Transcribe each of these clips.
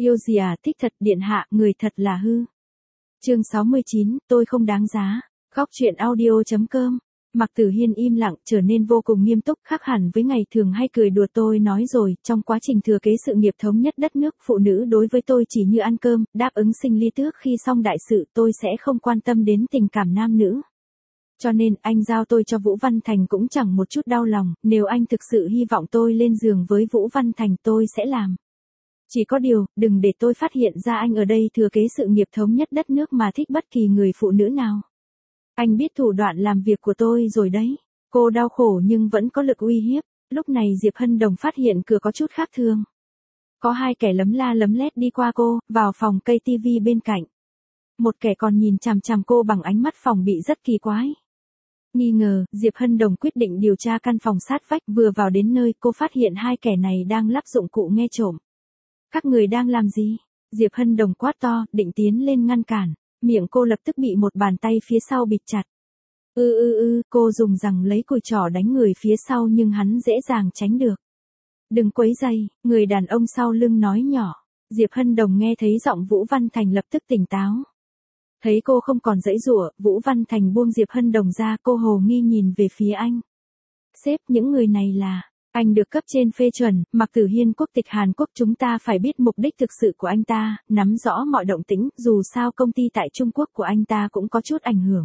Yêu gì à, thích thật, điện hạ, người thật là hư. Chương 69, tôi không đáng giá. Góc truyện audio.com. Mạc Tử Hiên im lặng, trở nên vô cùng nghiêm túc, khác hẳn với ngày thường hay cười đùa. Tôi nói rồi, trong quá trình thừa kế sự nghiệp thống nhất đất nước, phụ nữ đối với tôi chỉ như ăn cơm, đáp ứng sinh ly tước. Khi xong đại sự, tôi sẽ không quan tâm đến tình cảm nam nữ. Cho nên, anh giao tôi cho Vũ Văn Thành cũng chẳng một chút đau lòng. Nếu anh thực sự hy vọng tôi lên giường với Vũ Văn Thành, tôi sẽ làm. Chỉ có điều, đừng để tôi phát hiện ra anh ở đây thừa kế sự nghiệp thống nhất đất nước mà thích bất kỳ người phụ nữ nào. Anh biết thủ đoạn làm việc của tôi rồi đấy. Cô đau khổ nhưng vẫn có lực uy hiếp. Lúc này Diệp Hân Đồng phát hiện cửa có chút khác thường. Có hai kẻ lấm la lấm lét đi qua cô, vào phòng cây tivi bên cạnh. Một kẻ còn nhìn chằm chằm cô bằng ánh mắt phòng bị rất kỳ quái. Nghi ngờ, Diệp Hân Đồng quyết định điều tra căn phòng sát vách. Vừa vào đến nơi, cô phát hiện hai kẻ này đang lắp dụng cụ nghe trộm. Các người đang làm gì? Diệp Hân Đồng quát to, định tiến lên ngăn cản. Miệng cô lập tức bị một bàn tay phía sau bịt chặt. Cô dùng rằng lấy cùi trỏ đánh người phía sau nhưng hắn dễ dàng tránh được. Đừng quấy rầy, người đàn ông sau lưng nói nhỏ. Diệp Hân Đồng nghe thấy giọng Vũ Văn Thành lập tức tỉnh táo. Thấy cô không còn giãy giụa, Vũ Văn Thành buông Diệp Hân Đồng ra, cô hồ nghi nhìn về phía anh. Sếp, những người này là... Anh được cấp trên phê chuẩn, Mạc Tử Hiên quốc tịch Hàn Quốc, chúng ta phải biết mục đích thực sự của anh ta, nắm rõ mọi động tĩnh, dù sao công ty tại Trung Quốc của anh ta cũng có chút ảnh hưởng.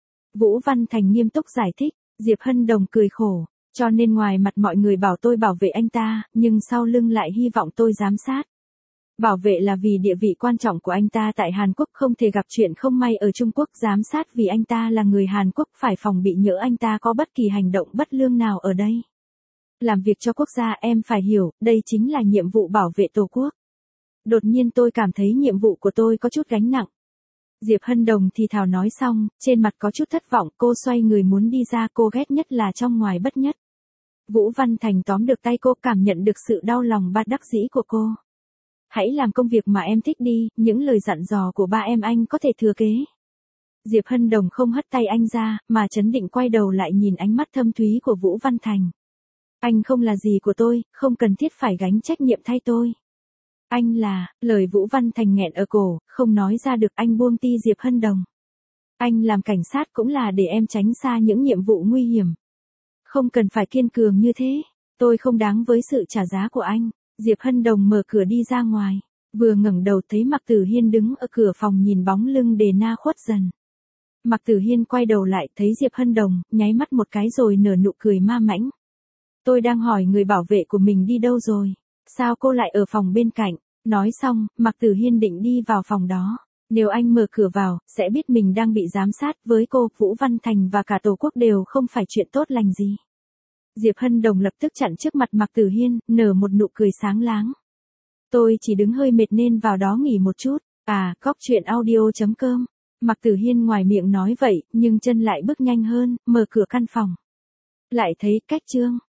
Vũ Văn Thành nghiêm túc giải thích, Diệp Hân Đồng cười khổ, cho nên ngoài mặt mọi người bảo tôi bảo vệ anh ta, nhưng sau lưng lại hy vọng tôi giám sát. Bảo vệ là vì địa vị quan trọng của anh ta tại Hàn Quốc, không thể gặp chuyện không may ở Trung Quốc, giám sát vì anh ta là người Hàn Quốc, phải phòng bị nhỡ anh ta có bất kỳ hành động bất lương nào ở đây. Làm việc cho quốc gia, em phải hiểu, đây chính là nhiệm vụ bảo vệ Tổ quốc. Đột nhiên tôi cảm thấy nhiệm vụ của tôi có chút gánh nặng. Diệp Hân Đồng thì thào nói xong, trên mặt có chút thất vọng, cô xoay người muốn đi ra, cô ghét nhất là trong ngoài bất nhất. Vũ Văn Thành tóm được tay cô, cảm nhận được sự đau lòng bất đắc dĩ của cô. Hãy làm công việc mà em thích đi, những lời dặn dò của ba em anh có thể thừa kế. Diệp Hân Đồng không hất tay anh ra, mà trấn định quay đầu lại nhìn ánh mắt thâm thúy của Vũ Văn Thành. Anh không là gì của tôi, không cần thiết phải gánh trách nhiệm thay tôi. Anh là, lời Vũ Văn Thành nghẹn ở cổ, không nói ra được, anh buông ti Diệp Hân Đồng. Anh làm cảnh sát cũng là để em tránh xa những nhiệm vụ nguy hiểm. Không cần phải kiên cường như thế, tôi không đáng với sự trả giá của anh. Diệp Hân Đồng mở cửa đi ra ngoài, vừa ngẩng đầu thấy Mạc Tử Hiên đứng ở cửa phòng nhìn bóng lưng đề na khuất dần. Mạc Tử Hiên quay đầu lại thấy Diệp Hân Đồng, nháy mắt một cái rồi nở nụ cười ma mãnh. Tôi đang hỏi người bảo vệ của mình đi đâu rồi, sao cô lại ở phòng bên cạnh? Nói xong, Mạc Tử Hiên định đi vào phòng đó. Nếu anh mở cửa vào, sẽ biết mình đang bị giám sát. Với cô, Vũ Văn Thành và cả Tổ quốc đều không phải chuyện tốt lành gì. Diệp Hân Đồng lập tức chặn trước mặt Mạc Tử Hiên, nở một nụ cười sáng láng. Tôi chỉ đứng hơi mệt nên vào đó nghỉ một chút. À, góc truyện audio.com. Mạc Tử Hiên ngoài miệng nói vậy, nhưng chân lại bước nhanh hơn, mở cửa căn phòng. Lại thấy cách chương.